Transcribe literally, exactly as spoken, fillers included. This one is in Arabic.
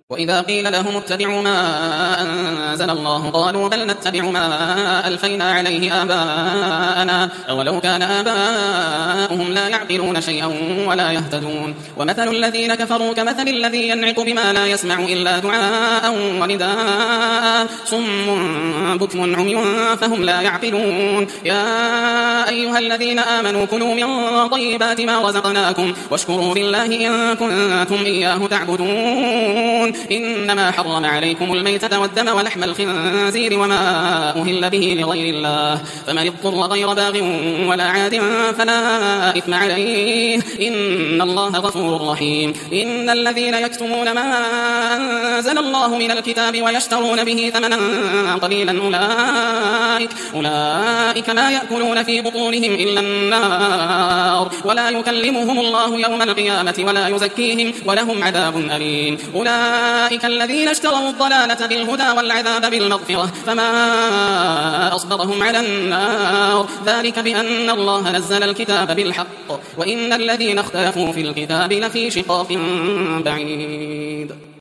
وإذا قيل لهم اتبعوا ما أنزل الله قالوا بل نتبع ما ألفينا عليه آباءنا أولو كان آباؤهم لا يعقلون شيئا ولا يهتدون ومثل الذين كفروا كمثل الذي ينعق بما لا يسمع إلا دعاء ونداء صم بكم عمي فهم لا يعقلون يا أيها الذين آمنوا كلوا من طيبات ما رزقناكم واشكروا لله إن كنتم إياه تعبدون إنما حرم عليكم الميتة والدم ولحم الخنزير وما أهل به لغير الله فمن اضطر غير باغ ولا عاد فلا إثم عليه إن الله غفور رحيم إن الذين يكتمون ما أنزل الله من الكتاب ويشترون به ثمنا قليلا أولئك, أولئك ما يأكلون في بطونهم إلا النار ولا يكلمهم الله يوم القيامة ولا يزكيهم ولهم عذاب أليم أولئك الذين اشتروا الضلالة بالهدى والعذاب بالمغفرة فما أصبرهم على النار ذلك بأن الله نزل الكتاب بالحق وإن الذين اختلفوا في الكتاب لفي شقاق بعيد.